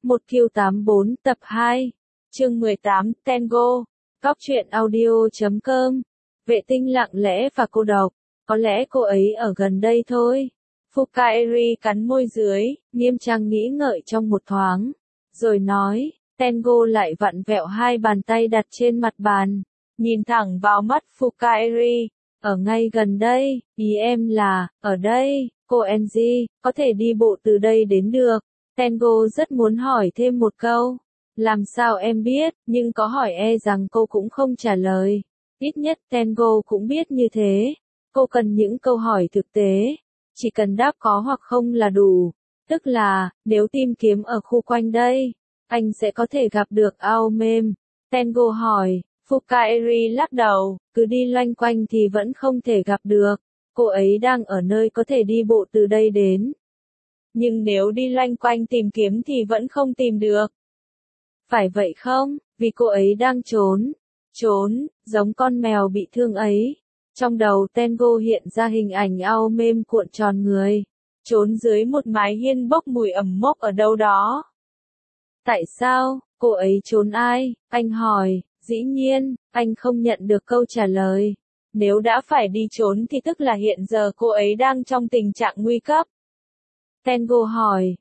1Q84 tập 2, chương 18, Tango, Góc truyện audio.com, Vệ tinh lặng lẽ và cô độc, có lẽ cô ấy ở gần đây thôi. Fukaeri cắn môi dưới, nghiêm trang nghĩ ngợi trong một thoáng, rồi nói, Tango lại vặn vẹo hai bàn tay đặt trên mặt bàn, nhìn thẳng vào mắt Fukaeri, ở ngay gần đây, ý em là, ở đây, cô Angie, có thể đi bộ từ đây đến được. Tango rất muốn hỏi thêm một câu. Làm sao em biết, nhưng có hỏi e rằng cô cũng không trả lời. Ít nhất Tango cũng biết như thế. Cô cần những câu hỏi thực tế. Chỉ cần đáp có hoặc không là đủ. Tức là, nếu tìm kiếm ở khu quanh đây, anh sẽ có thể gặp được Aomem. Tango hỏi, Fukaeri lắc đầu, cứ đi loanh quanh thì vẫn không thể gặp được. Cô ấy đang ở nơi có thể đi bộ từ đây đến. Nhưng nếu đi loanh quanh tìm kiếm thì vẫn không tìm được. Phải vậy không? Vì cô ấy đang trốn, giống con mèo bị thương ấy. Trong đầu Tango hiện ra hình ảnh Aomem cuộn tròn người, trốn dưới một mái hiên bốc mùi ẩm mốc ở đâu đó. Tại sao, cô ấy trốn ai? Anh hỏi, dĩ nhiên, anh không nhận được câu trả lời. Nếu đã phải đi trốn thì tức là hiện giờ cô ấy đang trong tình trạng nguy cấp. Tango hỏi,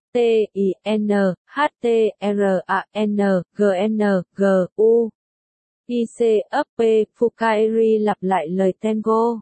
T-I-N-H-T-R-A-N-G-N-G-U. I-C-F-P, Fukaeri lặp lại lời Tango.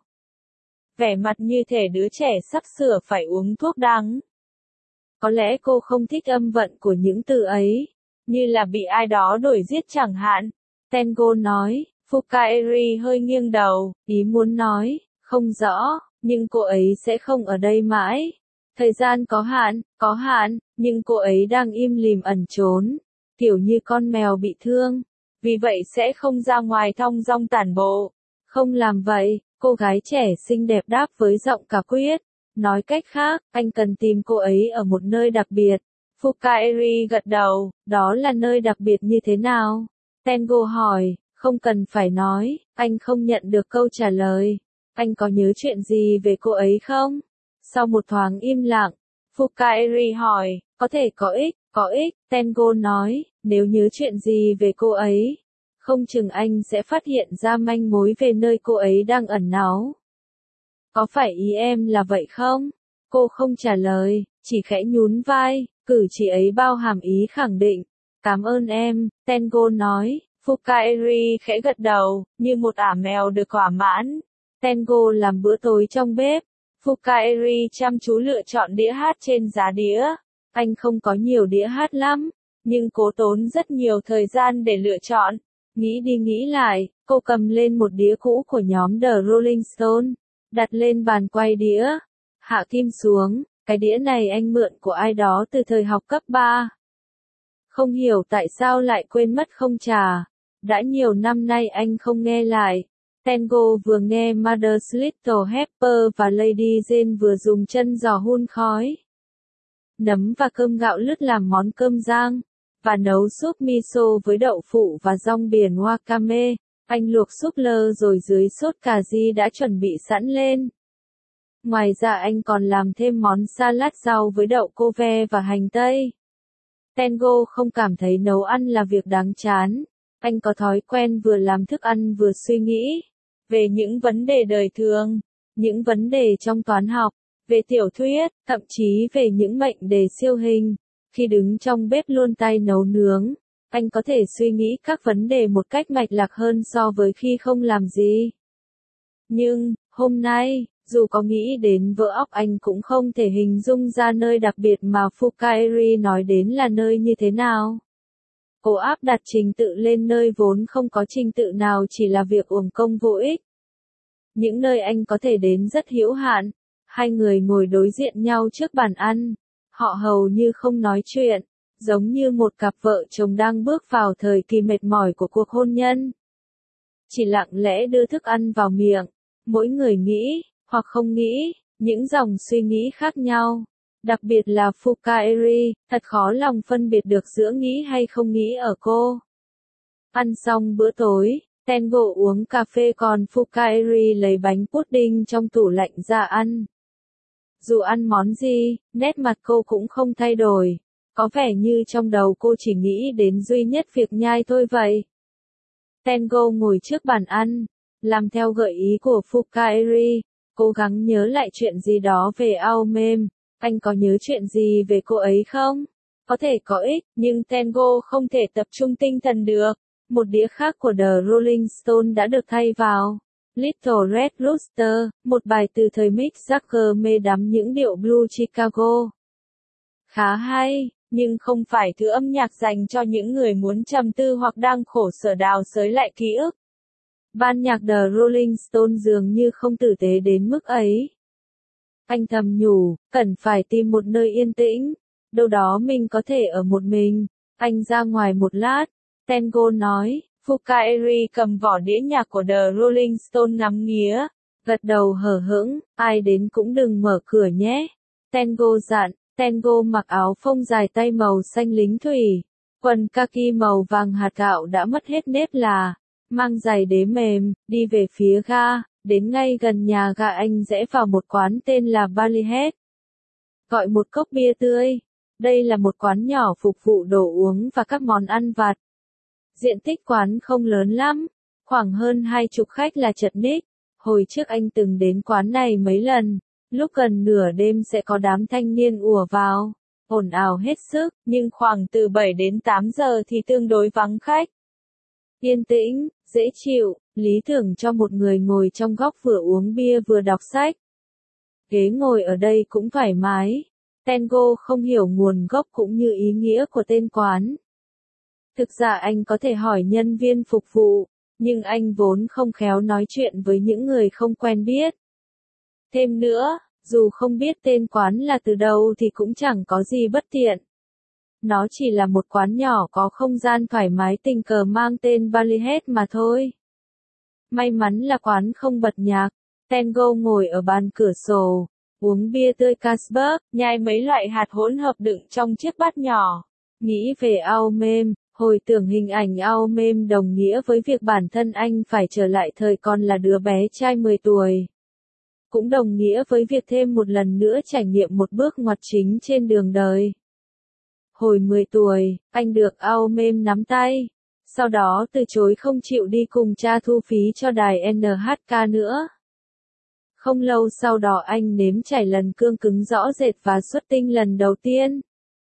Vẻ mặt như thể đứa trẻ sắp sửa phải uống thuốc đắng. Có lẽ cô không thích âm vận của những từ ấy, như là bị ai đó đuổi giết chẳng hạn. Tango nói, Fukaeri hơi nghiêng đầu, ý muốn nói, không rõ, nhưng cô ấy sẽ không ở đây mãi. Thời gian có hạn, nhưng cô ấy đang im lìm ẩn trốn, kiểu như con mèo bị thương, vì vậy sẽ không ra ngoài thong dong tản bộ. Không làm vậy, cô gái trẻ xinh đẹp đáp với giọng quả quyết. Nói cách khác, anh cần tìm cô ấy ở một nơi đặc biệt. Fukaeri gật đầu, đó là nơi đặc biệt như thế nào? Tango hỏi, không cần phải nói, anh không nhận được câu trả lời. Anh có nhớ chuyện gì về cô ấy không? Sau một thoáng im lặng, Fukaeri hỏi, có thể có ích, Tango nói, nếu nhớ chuyện gì về cô ấy, không chừng anh sẽ phát hiện ra manh mối về nơi cô ấy đang ẩn náu. Có phải ý em là vậy không? Cô không trả lời, chỉ khẽ nhún vai, cử chỉ ấy bao hàm ý khẳng định. Cảm ơn em, Tango nói. Fukaeri khẽ gật đầu, như một ả mèo được thỏa mãn. Tango làm bữa tối trong bếp. Fukaeri chăm chú lựa chọn đĩa hát trên giá đĩa. Anh không có nhiều đĩa hát lắm, nhưng cố tốn rất nhiều thời gian để lựa chọn. Nghĩ đi nghĩ lại, cô cầm lên một đĩa cũ của nhóm The Rolling Stones, đặt lên bàn quay đĩa, hạ kim xuống, cái đĩa này anh mượn của ai đó từ thời học cấp 3. Không hiểu tại sao lại quên mất không trả. Đã nhiều năm nay anh không nghe lại. Tango vừa nghe Mother's Little Helper và Lady Jane vừa dùng chân giò hun khói. Nấm và cơm gạo lứt làm món cơm rang, và nấu súp miso với đậu phụ và rong biển wakame. Anh luộc súp lơ rồi dưới sốt cà ri đã chuẩn bị sẵn lên. Ngoài ra anh còn làm thêm món salad rau với đậu cô ve và hành tây. Tango không cảm thấy nấu ăn là việc đáng chán. Anh có thói quen vừa làm thức ăn vừa suy nghĩ về những vấn đề đời thường, những vấn đề trong toán học, về tiểu thuyết, thậm chí về những mệnh đề siêu hình. Khi đứng trong bếp luôn tay nấu nướng, anh có thể suy nghĩ các vấn đề một cách mạch lạc hơn so với khi không làm gì. Nhưng, hôm nay, dù có nghĩ đến vỡ óc anh cũng không thể hình dung ra nơi đặc biệt mà Fukaeri nói đến là nơi như thế nào. Cô áp đặt trình tự lên nơi vốn không có trình tự nào chỉ là việc uổng công vô ích. Những nơi anh có thể đến rất hữu hạn. Hai người ngồi đối diện nhau trước bàn ăn. Họ hầu như không nói chuyện, giống như một cặp vợ chồng đang bước vào thời kỳ mệt mỏi của cuộc hôn nhân. Chỉ lặng lẽ đưa thức ăn vào miệng. Mỗi người nghĩ, hoặc không nghĩ, những dòng suy nghĩ khác nhau. Đặc biệt là Fukaeri, thật khó lòng phân biệt được giữa nghĩ hay không nghĩ ở cô. Ăn xong bữa tối, Tango uống cà phê còn Fukaeri lấy bánh pudding trong tủ lạnh ra ăn. Dù ăn món gì, nét mặt cô cũng không thay đổi. Có vẻ như trong đầu cô chỉ nghĩ đến duy nhất việc nhai thôi vậy. Tengo ngồi trước bàn ăn, làm theo gợi ý của Fukaeri, cố gắng nhớ lại chuyện gì đó về Aomem. Anh có nhớ chuyện gì về cô ấy không? Có thể có ích, nhưng Tengo không thể tập trung tinh thần được. Một đĩa khác của The Rolling Stone đã được thay vào. Little Red Rooster, một bài từ thời Mick Jagger mê đắm những điệu blues Chicago. Khá hay, nhưng không phải thứ âm nhạc dành cho những người muốn trầm tư hoặc đang khổ sở đào xới lại ký ức. Ban nhạc The Rolling Stone dường như không tử tế đến mức ấy. Anh thầm nhủ, cần phải tìm một nơi yên tĩnh, đâu đó mình có thể ở một mình. Anh ra ngoài một lát, Tengo nói. Fukaeri cầm vỏ đĩa nhạc của The Rolling Stone ngắm nghía, gật đầu hờ hững, ai đến cũng đừng mở cửa nhé. Tengo dặn. Tengo mặc áo phông dài tay màu xanh lính thủy, quần kaki màu vàng hạt gạo đã mất hết nếp là, mang giày đế mềm, đi về phía ga, đến ngay gần nhà ga anh rẽ vào một quán tên là Ballyhead. Gọi một cốc bia tươi. Đây là một quán nhỏ phục vụ đồ uống và các món ăn vặt. Diện tích quán không lớn lắm, khoảng hơn 20 khách là chật ních. Hồi trước anh từng đến quán này mấy lần. Lúc gần nửa đêm sẽ có đám thanh niên ùa vào, ồn ào hết sức, nhưng khoảng từ 7 đến 8 giờ thì tương đối vắng khách. Yên tĩnh, dễ chịu, lý tưởng cho một người ngồi trong góc vừa uống bia vừa đọc sách. Ghế ngồi ở đây cũng thoải mái. Tengo không hiểu nguồn gốc cũng như ý nghĩa của tên quán. Thực ra anh có thể hỏi nhân viên phục vụ, nhưng anh vốn không khéo nói chuyện với những người không quen biết. Thêm nữa, dù không biết tên quán là từ đâu thì cũng chẳng có gì bất tiện. Nó chỉ là một quán nhỏ có không gian thoải mái tình cờ mang tên Ballyhead mà thôi. May mắn là quán không bật nhạc. Tengo ngồi ở bàn cửa sổ, uống bia tươi Carlsberg, nhai mấy loại hạt hỗn hợp đựng trong chiếc bát nhỏ. Nghĩ về Aomem, hồi tưởng hình ảnh Aomem đồng nghĩa với việc bản thân anh phải trở lại thời còn là đứa bé trai 10 tuổi. Cũng đồng nghĩa với việc thêm một lần nữa trải nghiệm một bước ngoặt chính trên đường đời. Hồi 10 tuổi, anh được Aomem nắm tay. Sau đó từ chối không chịu đi cùng cha thu phí cho đài NHK nữa. Không lâu sau đó anh nếm trải lần cương cứng rõ rệt và xuất tinh lần đầu tiên.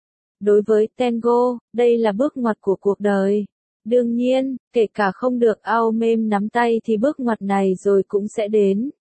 Đối với Tengo, đây là bước ngoặt của cuộc đời. Đương nhiên, kể cả không được Aomem nắm tay thì bước ngoặt này rồi cũng sẽ đến.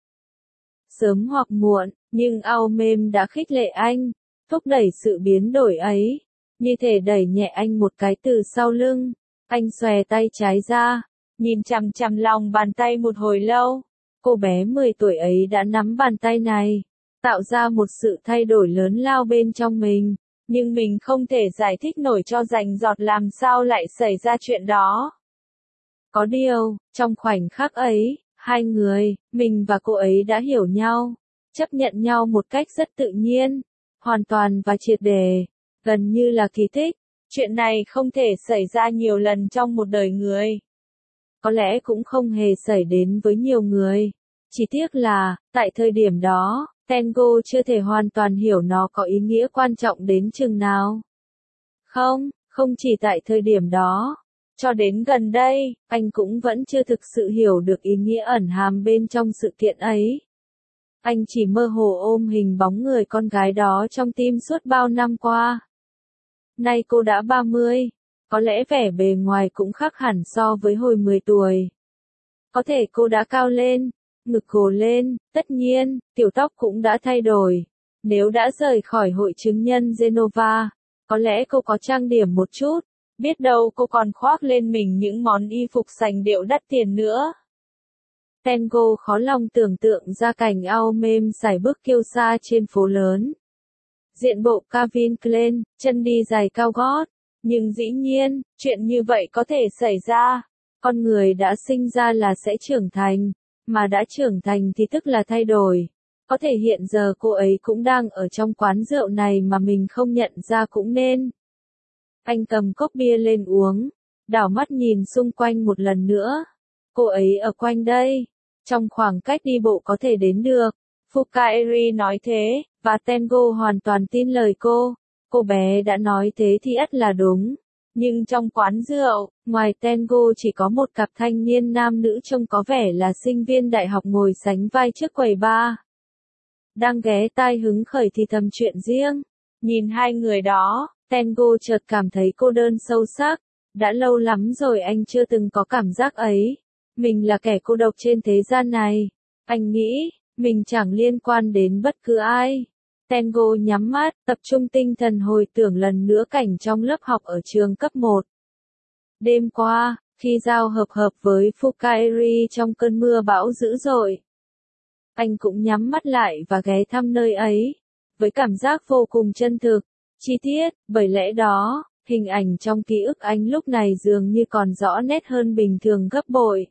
Sớm hoặc muộn, nhưng Aomem đã khích lệ anh, thúc đẩy sự biến đổi ấy, như thể đẩy nhẹ anh một cái từ sau lưng. Anh xòe tay trái ra, nhìn chằm chằm lòng bàn tay một hồi lâu. Cô bé 10 tuổi ấy đã nắm bàn tay này, tạo ra một sự thay đổi lớn lao bên trong mình, nhưng mình không thể giải thích nổi cho rành rọt làm sao lại xảy ra chuyện đó. Có điều, trong khoảnh khắc ấy, hai người, mình và cô ấy đã hiểu nhau, chấp nhận nhau một cách rất tự nhiên, hoàn toàn và triệt để, gần như là kỳ tích. Chuyện này không thể xảy ra nhiều lần trong một đời người. Có lẽ cũng không hề xảy đến với nhiều người. Chỉ tiếc là, tại thời điểm đó, Tengo chưa thể hoàn toàn hiểu nó có ý nghĩa quan trọng đến chừng nào. Không chỉ tại thời điểm đó. Cho đến gần đây, anh cũng vẫn chưa thực sự hiểu được ý nghĩa ẩn hàm bên trong sự kiện ấy. Anh chỉ mơ hồ ôm hình bóng người con gái đó trong tim suốt bao năm qua. Nay cô đã 30, có lẽ vẻ bề ngoài cũng khác hẳn so với hồi 10 tuổi. Có thể cô đã cao lên, ngực gồ lên, tất nhiên, tiểu tóc cũng đã thay đổi. Nếu đã rời khỏi hội chứng nhân Genova, có lẽ cô có trang điểm một chút, biết đâu cô còn khoác lên mình những món y phục sành điệu đắt tiền nữa. Tengo khó lòng tưởng tượng ra cảnh Aomem sải bước kiêu sa trên phố lớn. Diện bộ Calvin Klein, chân đi giày cao gót. Nhưng dĩ nhiên, chuyện như vậy có thể xảy ra. Con người đã sinh ra là sẽ trưởng thành, mà đã trưởng thành thì tức là thay đổi. Có thể hiện giờ cô ấy cũng đang ở trong quán rượu này mà mình không nhận ra cũng nên. Anh cầm cốc bia lên uống, đảo mắt nhìn xung quanh một lần nữa. Cô ấy ở quanh đây, trong khoảng cách đi bộ có thể đến được. Fukaeri nói thế, và Tengo hoàn toàn tin lời cô. Cô bé đã nói thế thì ắt là đúng. Nhưng trong quán rượu, ngoài Tango chỉ có một cặp thanh niên nam nữ trông có vẻ là sinh viên đại học ngồi sánh vai trước quầy bar. Đang ghé tai hứng khởi thì thầm chuyện riêng. Nhìn hai người đó, Tango chợt cảm thấy cô đơn sâu sắc. Đã lâu lắm rồi anh chưa từng có cảm giác ấy. Mình là kẻ cô độc trên thế gian này. Anh nghĩ, mình chẳng liên quan đến bất cứ ai. Tango nhắm mắt, tập trung tinh thần hồi tưởng lần nữa cảnh trong lớp học ở trường cấp 1. Đêm qua, khi giao hợp với Fukairi trong cơn mưa bão dữ dội, anh cũng nhắm mắt lại và ghé thăm nơi ấy, với cảm giác vô cùng chân thực, chi tiết, bởi lẽ đó, hình ảnh trong ký ức anh lúc này dường như còn rõ nét hơn bình thường gấp bội.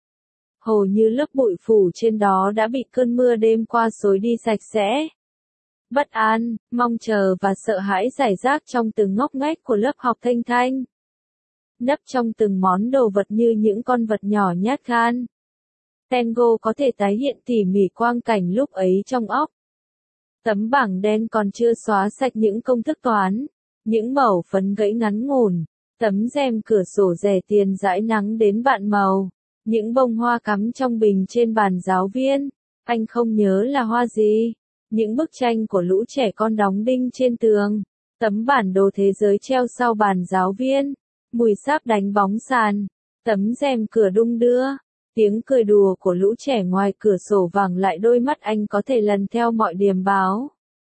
Hầu như lớp bụi phủ trên đó đã bị cơn mưa đêm qua xối đi sạch sẽ. Bất an, mong chờ và sợ hãi rải rác trong từng ngóc ngách của lớp học thanh thanh. Nấp trong từng món đồ vật như những con vật nhỏ nhát gan. Tango có thể tái hiện tỉ mỉ quang cảnh lúc ấy trong óc. Tấm bảng đen còn chưa xóa sạch những công thức toán, những mẩu phấn gãy ngắn ngủn, tấm rèm cửa sổ rẻ tiền dãi nắng đến vạn màu, những bông hoa cắm trong bình trên bàn giáo viên. Anh không nhớ là hoa gì. Những bức tranh của lũ trẻ con đóng đinh trên tường, tấm bản đồ thế giới treo sau bàn giáo viên, mùi sáp đánh bóng sàn, tấm rèm cửa đung đưa, tiếng cười đùa của lũ trẻ ngoài cửa sổ vàng lại đôi mắt anh có thể lần theo mọi điềm báo.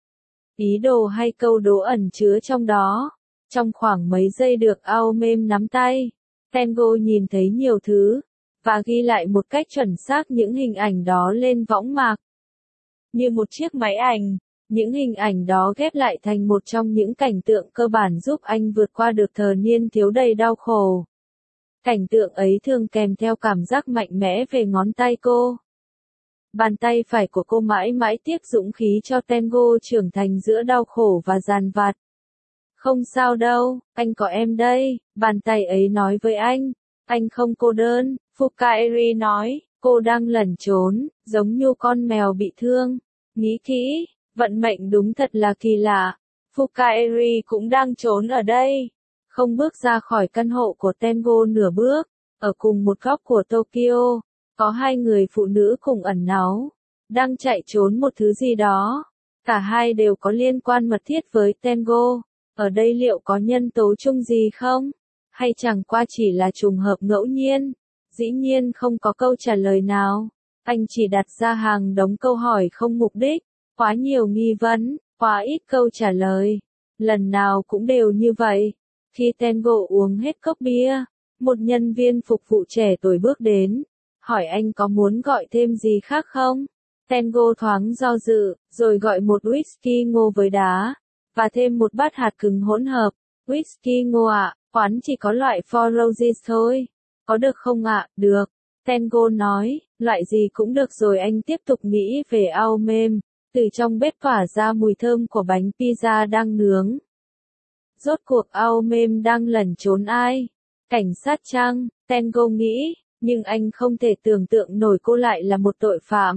Ý đồ hay câu đố ẩn chứa trong đó. Trong khoảng mấy giây được Aomem nắm tay, Tango nhìn thấy nhiều thứ, và ghi lại một cách chuẩn xác những hình ảnh đó lên võng mạc. Như một chiếc máy ảnh, những hình ảnh đó ghép lại thành một trong những cảnh tượng cơ bản giúp anh vượt qua được thời niên thiếu đầy đau khổ. Cảnh tượng ấy thường kèm theo cảm giác mạnh mẽ về ngón tay cô. Bàn tay phải của cô mãi mãi tiếp dũng khí cho Tango trưởng thành giữa đau khổ và dằn vặt. Không sao đâu, anh có em đây, bàn tay ấy nói với anh không cô đơn, Fukairi nói. Cô đang lẩn trốn, giống như con mèo bị thương. Nghĩ kỹ, vận mệnh đúng thật là kỳ lạ. Fukairi cũng đang trốn ở đây. Không bước ra khỏi căn hộ của Tango nửa bước. Ở cùng một góc của Tokyo, có hai người phụ nữ cùng ẩn náu, đang chạy trốn một thứ gì đó. Cả hai đều có liên quan mật thiết với Tango. Ở đây liệu có nhân tố chung gì không? Hay chẳng qua chỉ là trùng hợp ngẫu nhiên? Dĩ nhiên không có câu trả lời nào. Anh chỉ đặt ra hàng đống câu hỏi không mục đích, quá nhiều nghi vấn, quá ít câu trả lời. Lần nào cũng đều như vậy. Khi Tango uống hết cốc bia, một nhân viên phục vụ trẻ tuổi bước đến, hỏi anh có muốn gọi thêm gì khác không? Tango thoáng do dự, rồi gọi một whisky ngô với đá, và thêm một bát hạt cứng hỗn hợp. Whisky ngô ạ, quán chỉ có loại Four Roses thôi. Có được không ạ? Được. Tango nói, loại gì cũng được rồi. Anh tiếp tục nghĩ về Aomem. Từ trong bếp tỏa ra mùi thơm của bánh pizza đang nướng. Rốt cuộc Aomem đang lẩn trốn ai? Cảnh sát chăng? Tango nghĩ, nhưng anh không thể tưởng tượng nổi cô lại là một tội phạm.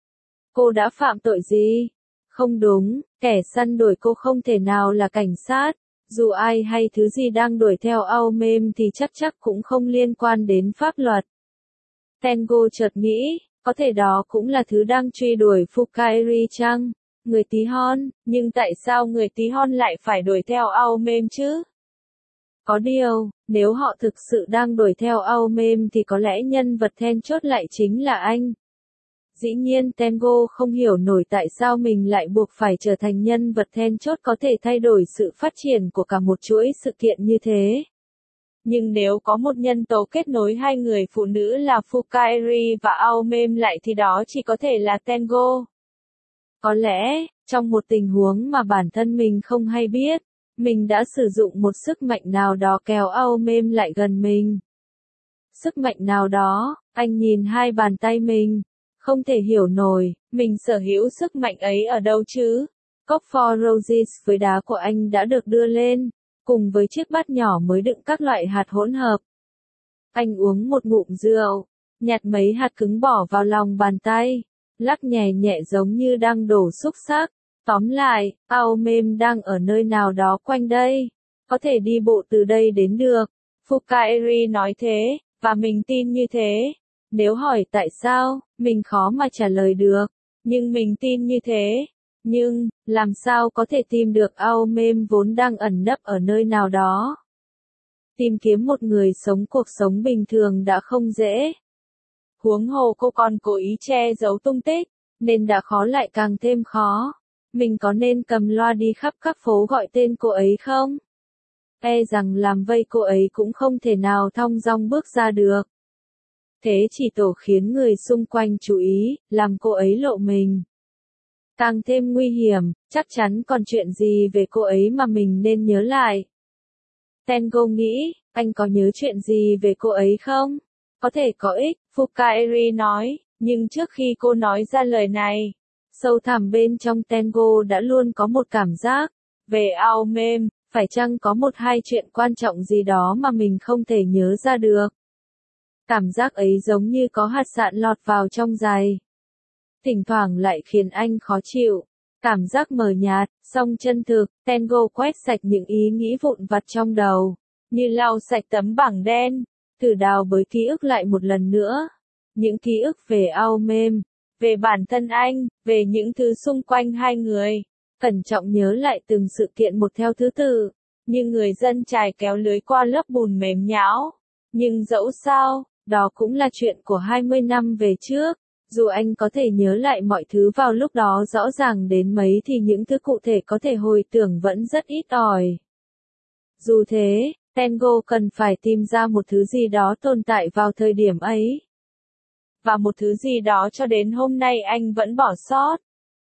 Cô đã phạm tội gì? Không đúng, kẻ săn đuổi cô không thể nào là cảnh sát. Dù ai hay thứ gì đang đuổi theo Aomem thì chắc cũng không liên quan đến pháp luật. Tango chợt nghĩ, có thể đó cũng là thứ đang truy đuổi Fukairi chăng? Người tí hon, nhưng tại sao người tí hon lại phải đuổi theo Aomem chứ? Có điều, nếu họ thực sự đang đuổi theo Aomem thì có lẽ nhân vật then chốt lại chính là anh. Dĩ nhiên Tango không hiểu nổi tại sao mình lại buộc phải trở thành nhân vật then chốt có thể thay đổi sự phát triển của cả một chuỗi sự kiện như thế. Nhưng nếu có một nhân tố kết nối hai người phụ nữ là Fukairi và Aomem lại thì đó chỉ có thể là Tango. Có lẽ, trong một tình huống mà bản thân mình không hay biết, mình đã sử dụng một sức mạnh nào đó kéo Aomem lại gần mình. Sức mạnh nào đó, anh nhìn hai bàn tay mình. Không thể hiểu nổi, mình sở hữu sức mạnh ấy ở đâu chứ? Cốc Four Roses với đá của anh đã được đưa lên, cùng với chiếc bát nhỏ mới đựng các loại hạt hỗn hợp. Anh uống một ngụm rượu, nhặt mấy hạt cứng bỏ vào lòng bàn tay, lắc nhẹ nhẹ giống như đang đổ xúc xắc. Tóm lại, Aomem đang ở nơi nào đó quanh đây. Có thể đi bộ từ đây đến được. Fukaeri nói thế, và mình tin như thế. Nếu hỏi tại sao, mình khó mà trả lời được. Nhưng mình tin như thế. Nhưng, làm sao có thể tìm được Aomem vốn đang ẩn nấp ở nơi nào đó? Tìm kiếm một người sống cuộc sống bình thường đã không dễ. Huống hồ cô còn cố ý che giấu tung tích, nên đã khó lại càng thêm khó. Mình có nên cầm loa đi khắp các phố gọi tên cô ấy không? E rằng làm vây cô ấy cũng không thể nào thong dong bước ra được. Thế chỉ tổ khiến người xung quanh chú ý, làm cô ấy lộ mình. Càng thêm nguy hiểm, chắc chắn còn chuyện gì về cô ấy mà mình nên nhớ lại. Tengo nghĩ, anh có nhớ chuyện gì về cô ấy không? Có thể có ích, Fukaeri nói, nhưng trước khi cô nói ra lời này, sâu thẳm bên trong Tengo đã luôn có một cảm giác, về Aomem, phải chăng có một hai chuyện quan trọng gì đó mà mình không thể nhớ ra được. Cảm giác ấy giống như có hạt sạn lọt vào trong giày. Thỉnh thoảng lại khiến anh khó chịu. Cảm giác mờ nhạt, song chân thực, Tengo quét sạch những ý nghĩ vụn vặt trong đầu. Như lau sạch tấm bảng đen, thử đào bới ký ức lại một lần nữa. Những ký ức về Aomem, về bản thân anh, về những thứ xung quanh hai người. Cẩn trọng nhớ lại từng sự kiện một theo thứ tự, như người dân chài kéo lưới qua lớp bùn mềm nhão. Nhưng dẫu sao, đó cũng là chuyện của 20 năm về trước. Dù anh có thể nhớ lại mọi thứ vào lúc đó rõ ràng đến mấy thì những thứ cụ thể có thể hồi tưởng vẫn rất ít ỏi. Dù thế, Tengo cần phải tìm ra một thứ gì đó tồn tại vào thời điểm ấy. Và một thứ gì đó cho đến hôm nay anh vẫn bỏ sót.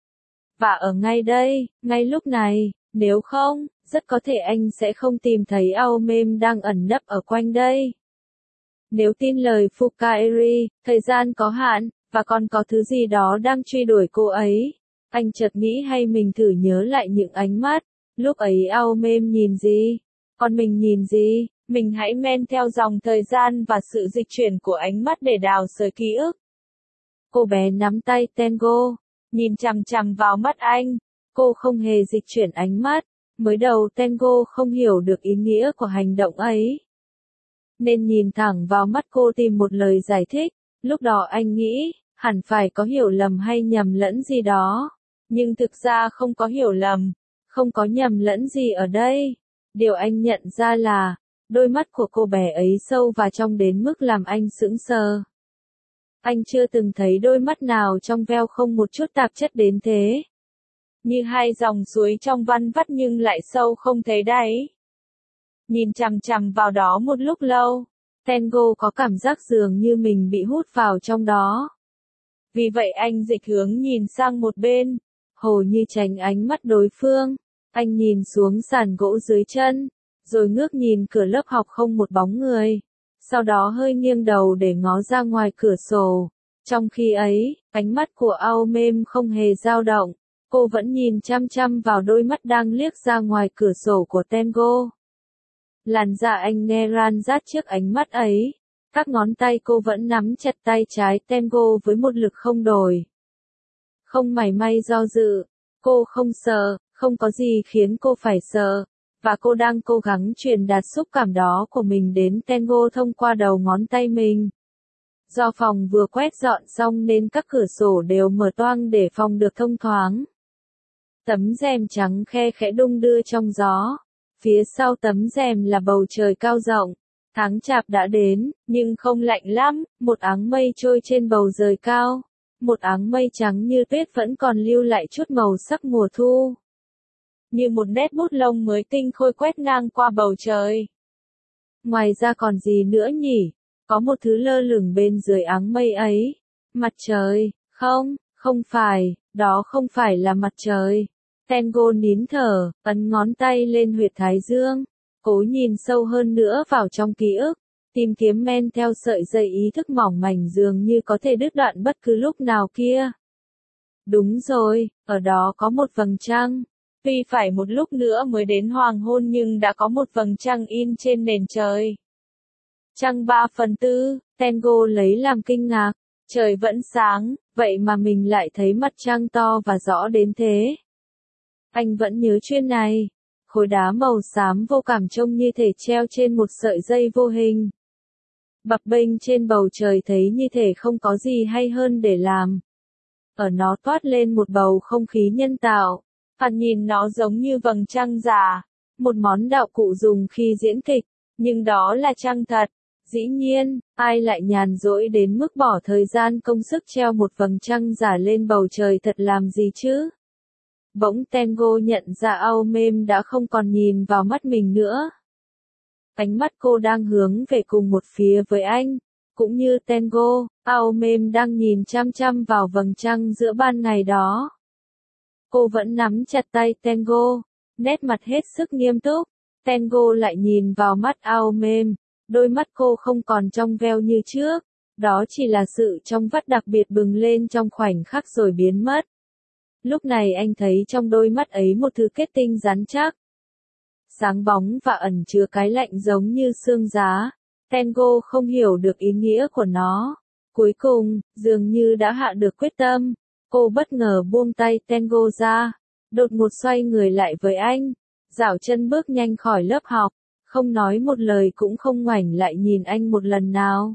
Và ở ngay đây, ngay lúc này, nếu không, rất có thể anh sẽ không tìm thấy Aomem đang ẩn nấp ở quanh đây. Nếu tin lời Fukaeri, thời gian có hạn, và còn có thứ gì đó đang truy đuổi cô ấy. Anh chợt nghĩ hay mình thử nhớ lại những ánh mắt. Lúc ấy Aomem nhìn gì? Còn mình nhìn gì? Mình hãy men theo dòng thời gian và sự dịch chuyển của ánh mắt để đào sới ký ức. Cô bé nắm tay Tengo, nhìn chằm chằm vào mắt anh. Cô không hề dịch chuyển ánh mắt. Mới đầu Tengo không hiểu được ý nghĩa của hành động ấy. Nên nhìn thẳng vào mắt cô tìm một lời giải thích. Lúc đó anh nghĩ, hẳn phải có hiểu lầm hay nhầm lẫn gì đó. Nhưng thực ra không có hiểu lầm, không có nhầm lẫn gì ở đây. Điều anh nhận ra là, đôi mắt của cô bé ấy sâu và trong đến mức làm anh sững sờ. Anh chưa từng thấy đôi mắt nào trong veo không một chút tạp chất đến thế. Như hai dòng suối trong văn vắt nhưng lại sâu không thấy đáy. Nhìn chằm chằm vào đó một lúc lâu, Tengo có cảm giác dường như mình bị hút vào trong đó. Vì vậy anh dịch hướng nhìn sang một bên, hồ như tránh ánh mắt đối phương. Anh nhìn xuống sàn gỗ dưới chân, rồi ngước nhìn cửa lớp học không một bóng người. Sau đó hơi nghiêng đầu để ngó ra ngoài cửa sổ. Trong khi ấy, ánh mắt của Aomem không hề dao động. Cô vẫn nhìn chăm chăm vào đôi mắt đang liếc ra ngoài cửa sổ của Tengo. Làn da anh nghe ran rát trước ánh mắt ấy. Các ngón tay cô vẫn nắm chặt tay trái Tengo với một lực không đổi. Không mảy may do dự. Cô không sợ, không có gì khiến cô phải sợ. Và cô đang cố gắng truyền đạt xúc cảm đó của mình đến Tengo thông qua đầu ngón tay mình. Do phòng vừa quét dọn xong nên các cửa sổ đều mở toang để phòng được thông thoáng. Tấm rèm trắng khe khẽ đung đưa trong gió. Phía sau tấm rèm là bầu trời cao rộng. Tháng chạp đã đến, nhưng không lạnh lắm, một áng mây trôi trên bầu trời cao. Một áng mây trắng như tuyết vẫn còn lưu lại chút màu sắc mùa thu. Như một nét bút lông mới tinh khôi quét ngang qua bầu trời. Ngoài ra còn gì nữa nhỉ? Có một thứ lơ lửng bên dưới áng mây ấy. Mặt trời, không, không phải, đó không phải là mặt trời. Tengo nín thở, ấn ngón tay lên huyệt thái dương, cố nhìn sâu hơn nữa vào trong ký ức, tìm kiếm men theo sợi dây ý thức mỏng mảnh dường như có thể đứt đoạn bất cứ lúc nào kia. Đúng rồi, ở đó có một vầng trăng. Tuy phải một lúc nữa mới đến hoàng hôn nhưng đã có một vầng trăng in trên nền trời. Trăng 3/4, Tengo lấy làm kinh ngạc, trời vẫn sáng, vậy mà mình lại thấy mặt trăng to và rõ đến thế. Anh vẫn nhớ chuyện này. Khối đá màu xám vô cảm trông như thể treo trên một sợi dây vô hình. Bập bênh trên bầu trời thấy như thể không có gì hay hơn để làm. Ở nó toát lên một bầu không khí nhân tạo. Thoạt nhìn nó giống như vầng trăng giả. Một món đạo cụ dùng khi diễn kịch. Nhưng đó là trăng thật. Dĩ nhiên, ai lại nhàn rỗi đến mức bỏ thời gian công sức treo một vầng trăng giả lên bầu trời thật làm gì chứ? Bỗng Tengo nhận ra Aomem đã không còn nhìn vào mắt mình nữa. Ánh mắt cô đang hướng về cùng một phía với anh. Cũng như Tengo, Aomem đang nhìn chăm chăm vào vầng trăng giữa ban ngày đó. Cô vẫn nắm chặt tay Tengo, nét mặt hết sức nghiêm túc. Tengo lại nhìn vào mắt Aomem. Đôi mắt cô không còn trong veo như trước, đó chỉ là sự trong vắt đặc biệt bừng lên trong khoảnh khắc rồi biến mất. Lúc này anh thấy trong đôi mắt ấy một thứ kết tinh rắn chắc, sáng bóng và ẩn chứa cái lạnh giống như xương giá. Tengo không hiểu được ý nghĩa của nó. Cuối cùng, dường như đã hạ được quyết tâm, cô bất ngờ buông tay Tengo ra, đột ngột xoay người lại với anh, dạo chân bước nhanh khỏi lớp học. Không nói một lời cũng không ngoảnh lại nhìn anh một lần nào.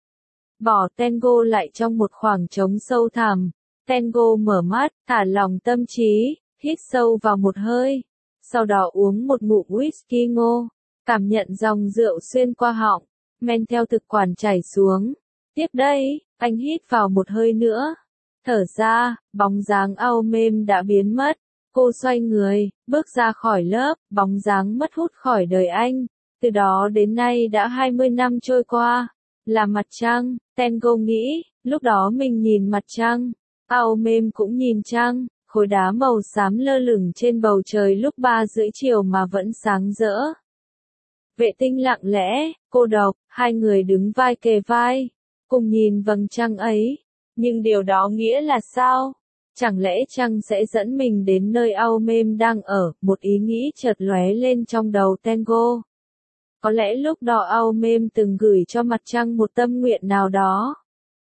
Bỏ Tengo lại trong một khoảng trống sâu thẳm. Tengo mở mắt, thả lỏng tâm trí, hít sâu vào một hơi. Sau đó uống một ngụm whisky ngô, cảm nhận dòng rượu xuyên qua họng, men theo thực quản chảy xuống. Tiếp đây, anh hít vào một hơi nữa. Thở ra, bóng dáng Aomem đã biến mất. Cô xoay người, bước ra khỏi lớp, bóng dáng mất hút khỏi đời anh. Từ đó đến nay đã 20 năm trôi qua. Là mặt trăng, Tengo nghĩ, lúc đó mình nhìn mặt trăng. Aomem cũng nhìn trăng, khối đá màu xám lơ lửng trên bầu trời lúc 3:30 chiều mà vẫn sáng rỡ. Vệ tinh lặng lẽ, cô độc, hai người đứng vai kề vai, cùng nhìn vầng trăng ấy. Nhưng điều đó nghĩa là sao? Chẳng lẽ trăng sẽ dẫn mình đến nơi Aomem đang ở? Một ý nghĩ chợt lóe lên trong đầu Tengo. Có lẽ lúc đó Aomem từng gửi cho mặt trăng một tâm nguyện nào đó.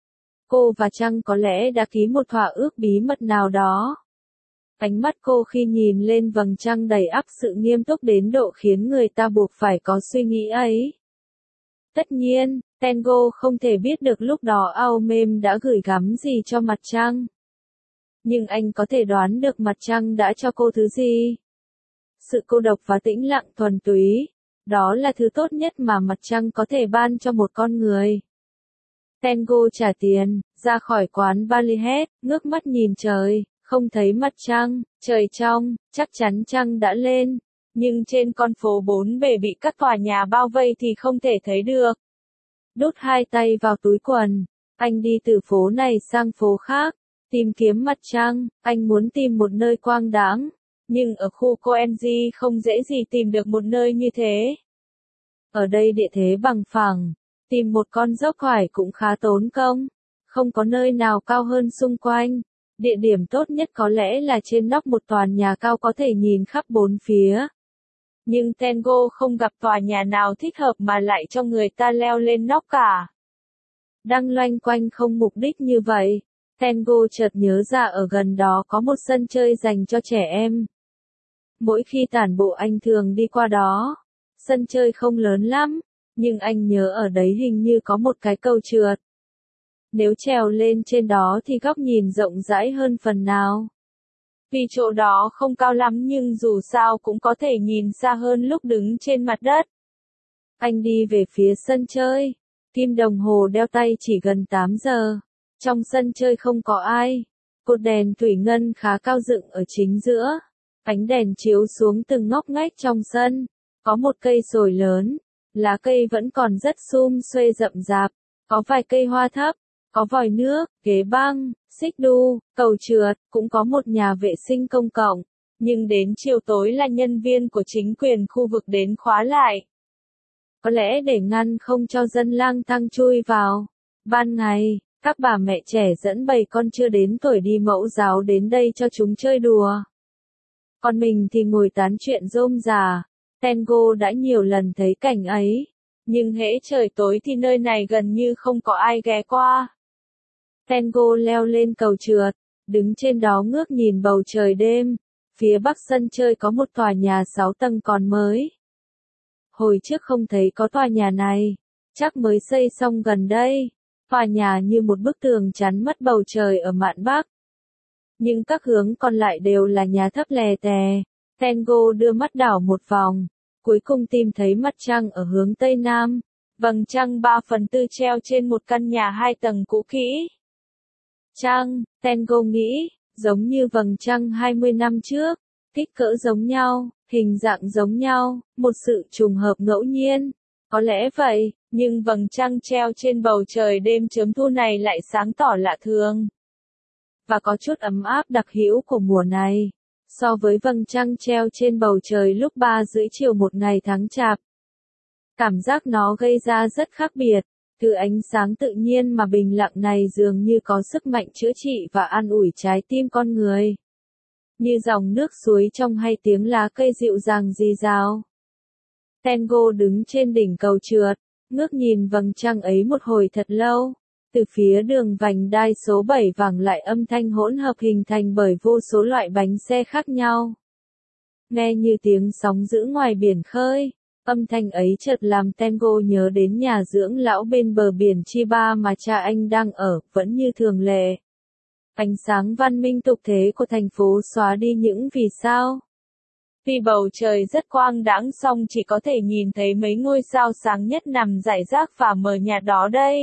Cô và trăng có lẽ đã ký một thỏa ước bí mật nào đó. Ánh mắt cô khi nhìn lên vầng trăng đầy ắp sự nghiêm túc đến độ khiến người ta buộc phải có suy nghĩ ấy. Tất nhiên, Tengo không thể biết được lúc đó Aomem đã gửi gắm gì cho mặt trăng. Nhưng anh có thể đoán được mặt trăng đã cho cô thứ gì. Sự cô độc và tĩnh lặng thuần túy. Đó là thứ tốt nhất mà mặt trăng có thể ban cho một con người. Tengo trả tiền, ra khỏi quán Ballyhead, ngước mắt nhìn trời, không thấy mặt trăng, trời trong, chắc chắn trăng đã lên. Nhưng trên con phố bốn bề bị các tòa nhà bao vây thì không thể thấy được. Đút hai tay vào túi quần, anh đi từ phố này sang phố khác, tìm kiếm mặt trăng, anh muốn tìm một nơi quang đãng. Nhưng ở khu Koenji không dễ gì tìm được một nơi như thế. Ở đây địa thế bằng phẳng, tìm một con dốc thoải cũng khá tốn công. Không có nơi nào cao hơn xung quanh. Địa điểm tốt nhất có lẽ là trên nóc một tòa nhà cao có thể nhìn khắp bốn phía. Nhưng Tengo không gặp tòa nhà nào thích hợp mà lại cho người ta leo lên nóc cả. Đang loanh quanh không mục đích như vậy, Tengo chợt nhớ ra ở gần đó có một sân chơi dành cho trẻ em. Mỗi khi tản bộ anh thường đi qua đó. Sân chơi không lớn lắm, nhưng anh nhớ ở đấy hình như có một cái cầu trượt. Nếu trèo lên trên đó thì góc nhìn rộng rãi hơn phần nào. Vì chỗ đó không cao lắm nhưng dù sao cũng có thể nhìn xa hơn lúc đứng trên mặt đất. Anh đi về phía sân chơi. Kim đồng hồ đeo tay chỉ gần 8 giờ. Trong sân chơi không có ai. Cột đèn thủy ngân khá cao dựng ở chính giữa. Ánh đèn chiếu xuống từng ngóc ngách trong sân. Có một cây sồi lớn. Lá cây vẫn còn rất sum xuê rậm rạp. Có vài cây hoa thấp. Có vòi nước, ghế băng, xích đu, cầu trượt, cũng có một nhà vệ sinh công cộng. Nhưng đến chiều tối là nhân viên của chính quyền khu vực đến khóa lại. Có lẽ để ngăn không cho dân lang thang chui vào. Ban ngày, các bà mẹ trẻ dẫn bầy con chưa đến tuổi đi mẫu giáo đến đây cho chúng chơi đùa. Còn mình thì ngồi tán chuyện rôm rả. Tengo đã nhiều lần thấy cảnh ấy. Nhưng hễ trời tối thì nơi này gần như không có ai ghé qua. Tengo leo lên cầu trượt, đứng trên đó ngước nhìn bầu trời đêm. Phía bắc sân chơi có một tòa nhà 6 tầng còn mới. Hồi trước không thấy có tòa nhà này, chắc mới xây xong gần đây. Tòa nhà như một bức tường chắn mất bầu trời ở mạn bắc. Nhưng các hướng còn lại đều là nhà thấp lè tè. Tengo đưa mắt đảo một vòng, cuối cùng tìm thấy mặt trăng ở hướng tây nam. Vầng trăng 3/4 treo trên một căn nhà 2 tầng cũ kỹ. Trăng, Tengo nghĩ, giống như vầng trăng 20 năm trước, kích cỡ giống nhau, hình dạng giống nhau, một sự trùng hợp ngẫu nhiên. Có lẽ vậy, nhưng vầng trăng treo trên bầu trời đêm chớm thu này lại sáng tỏ lạ thường. Và có chút ấm áp đặc hữu của mùa này, so với vầng trăng treo trên bầu trời lúc 3:30 chiều một ngày tháng Chạp. Cảm giác nó gây ra rất khác biệt, thứ ánh sáng tự nhiên mà bình lặng này dường như có sức mạnh chữa trị và an ủi trái tim con người. Như dòng nước suối trong hay tiếng lá cây dịu dàng rì rào. Tengo đứng trên đỉnh cầu trượt, ngước nhìn vầng trăng ấy một hồi thật lâu. Từ phía đường vành đai số 7 vẳng lại âm thanh hỗn hợp hình thành bởi vô số loại bánh xe khác nhau. Nghe như tiếng sóng dữ ngoài biển khơi, âm thanh ấy chợt làm Tengo nhớ đến nhà dưỡng lão bên bờ biển Chiba mà cha anh đang ở, vẫn như thường lệ. Ánh sáng văn minh tục thế của thành phố xóa đi những vì sao. Vì bầu trời rất quang đãng song chỉ có thể nhìn thấy mấy ngôi sao sáng nhất nằm rải rác và mờ nhạt đó đây.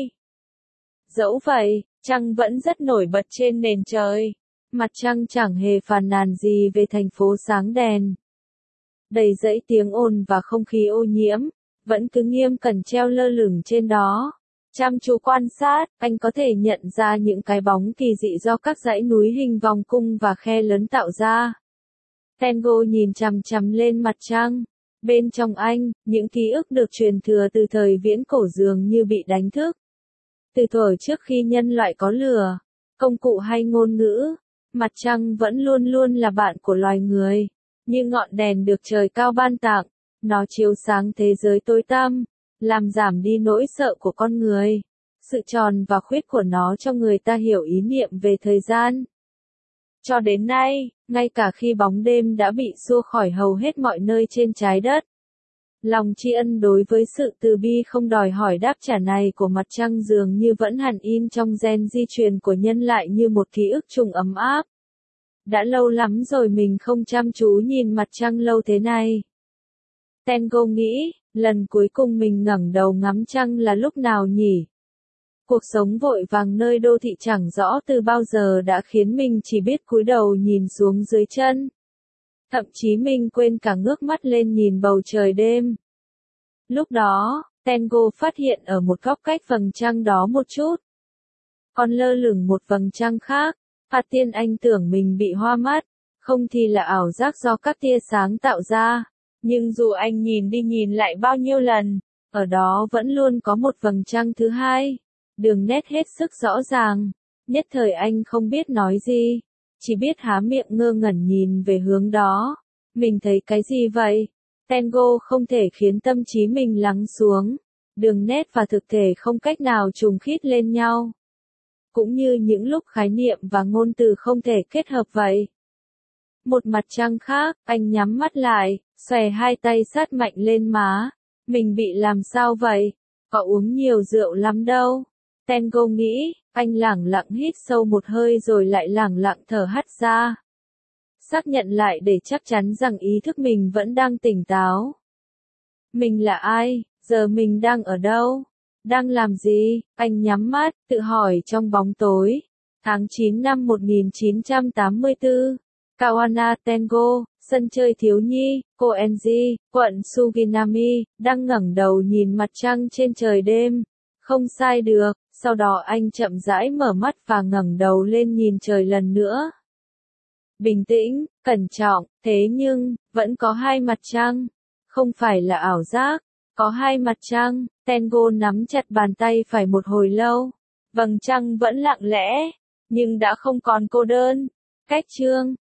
Dẫu vậy, trăng vẫn rất nổi bật trên nền trời. Mặt trăng chẳng hề phàn nàn gì về thành phố sáng đèn. Đầy dẫy tiếng ồn và không khí ô nhiễm, vẫn cứ nghiêm cẩn treo lơ lửng trên đó. Chăm chú quan sát, anh có thể nhận ra những cái bóng kỳ dị do các dãy núi hình vòng cung và khe lớn tạo ra. Tengo nhìn chằm chằm lên mặt trăng. Bên trong anh, những ký ức được truyền thừa từ thời viễn cổ dường như bị đánh thức. Từ thuở trước khi nhân loại có lửa, công cụ hay ngôn ngữ, mặt trăng vẫn luôn luôn là bạn của loài người. Như ngọn đèn được trời cao ban tặng, nó chiếu sáng thế giới tối tăm, làm giảm đi nỗi sợ của con người. Sự tròn và khuyết của nó cho người ta hiểu ý niệm về thời gian. Cho đến nay, ngay cả khi bóng đêm đã bị xua khỏi hầu hết mọi nơi trên trái đất, lòng tri ân đối với sự từ bi không đòi hỏi đáp trả này của mặt trăng dường như vẫn hằn in trong gen di truyền của nhân loại như một ký ức trùng ấm áp. Đã lâu lắm rồi mình không chăm chú nhìn mặt trăng lâu thế này. Tengo nghĩ, lần cuối cùng mình ngẩng đầu ngắm trăng là lúc nào nhỉ? Cuộc sống vội vàng nơi đô thị chẳng rõ từ bao giờ đã khiến mình chỉ biết cúi đầu nhìn xuống dưới chân. Thậm chí mình quên cả ngước mắt lên nhìn bầu trời đêm. Lúc đó, Tengo phát hiện ở một góc cách vầng trăng đó một chút. Còn lơ lửng một vầng trăng khác. Phát tiên anh tưởng mình bị hoa mắt, không thì là ảo giác do các tia sáng tạo ra. Nhưng dù anh nhìn đi nhìn lại bao nhiêu lần, ở đó vẫn luôn có một vầng trăng thứ hai. Đường nét hết sức rõ ràng. Nhất thời anh không biết nói gì, chỉ biết há miệng ngơ ngẩn nhìn về hướng đó. Mình thấy cái gì vậy? Tengo không thể khiến tâm trí mình lắng xuống. Đường nét và thực thể không cách nào trùng khít lên nhau. Cũng như những lúc khái niệm và ngôn từ không thể kết hợp vậy. Một mặt trăng khác, anh nhắm mắt lại, xòe hai tay sát mạnh lên má. Mình bị làm sao vậy? Có uống nhiều rượu lắm đâu. Tengo nghĩ, anh lẳng lặng hít sâu một hơi rồi lại lẳng lặng thở hắt ra. Xác nhận lại để chắc chắn rằng ý thức mình vẫn đang tỉnh táo. Mình là ai? Giờ mình đang ở đâu? Đang làm gì? Anh nhắm mắt, tự hỏi trong bóng tối. Tháng 9 năm 1984, Kawana Tengo, sân chơi thiếu nhi, Koenji, quận Suginami, đang ngẩng đầu nhìn mặt trăng trên trời đêm. Không sai được, sau đó anh chậm rãi mở mắt và ngẩng đầu lên nhìn trời lần nữa. Bình tĩnh, cẩn trọng, thế nhưng, vẫn có hai mặt trăng. Không phải là ảo giác, có hai mặt trăng. Tengo nắm chặt bàn tay phải một hồi lâu. Vầng trăng vẫn lặng lẽ, nhưng đã không còn cô đơn. Cách chương